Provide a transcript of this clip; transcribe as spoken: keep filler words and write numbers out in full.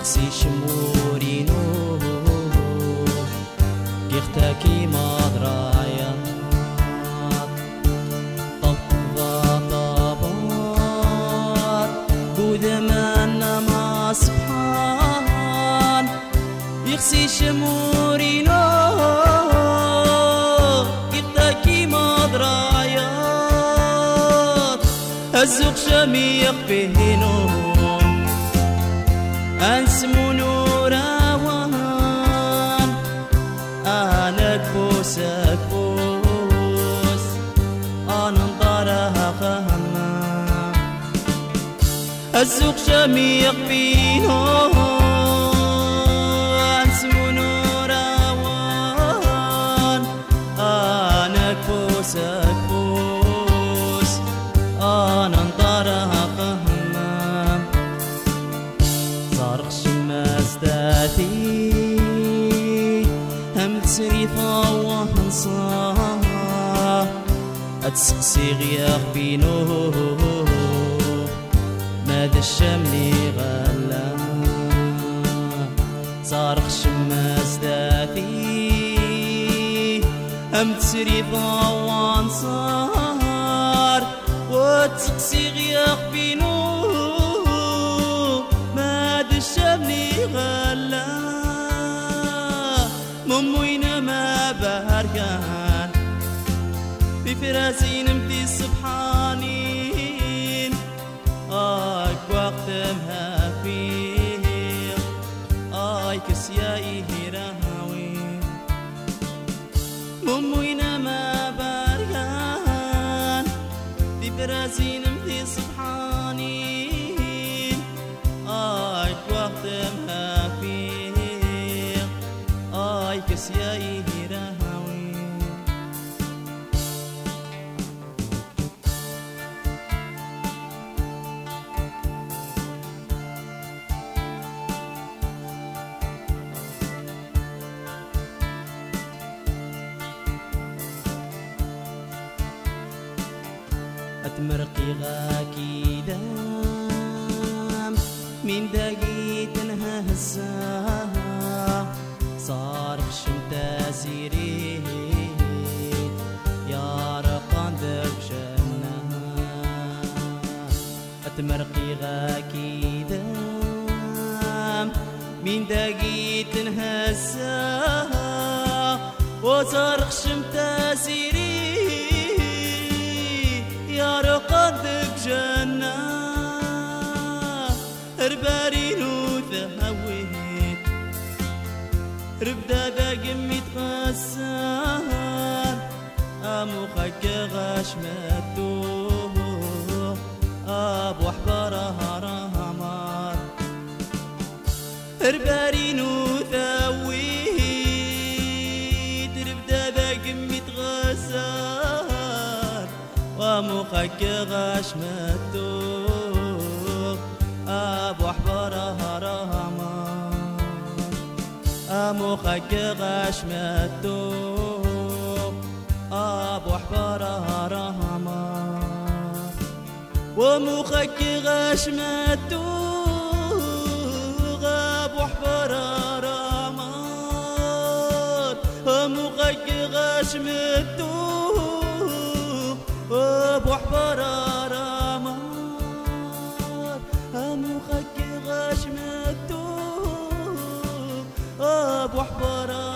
تسقسي شمورينو كيختاكي مضرايا طبطبا طبات قدمنا ما سبحان يخسي شمورينو كيختاكي مضرايا الزوق شميق بينو أنسمو نوراوان أنا كبوس كبوس أنا نطارها خهنا الزوق شميق بينو أنسمو نوراوان أنا كبوس كبوس أنا نطارها خهنا صارخ شماس ذاتي هم تسري فواه نصاه أتسقسي غياغ بينو ماذا الشملي غلا صارخ شماس ذاتي هم تسري فواه نصار وتسقسي غياغ بينو الشملي غلا مموينا ما بهركان بفراسين امتي سبحانين آيك وقت مهافيق آيك سيائي هراوين مموينا ما بهركان بفراسين امتي سبحانين آيك وقت مهافيق آيك سيائي هراوين أتمرقي غاكي دام من دقيت انهزا صارخ شمتا سيريت يا رقان ذب جنة أتمرقي غاكي دام من دقيت انهزا وصارخ شمتا سيريت يا رقان ذب جنة ربارينو ذهويت ربدا ذا قمي تخسر أمو خك غاش ماتو أبو حبارها رهمار ربارينو ذهويت ربدا ذا قمي تخسر أمو خك غاش ماتو أبو حبارها رهمان أموخك غاش ماتو أبو حبارها رهمان وموخك غاش ماتو أبو حبارها رهمان أموخك غاش ماتو أبو حبارها رهمان أموخك غاش ماتو أبو حبارها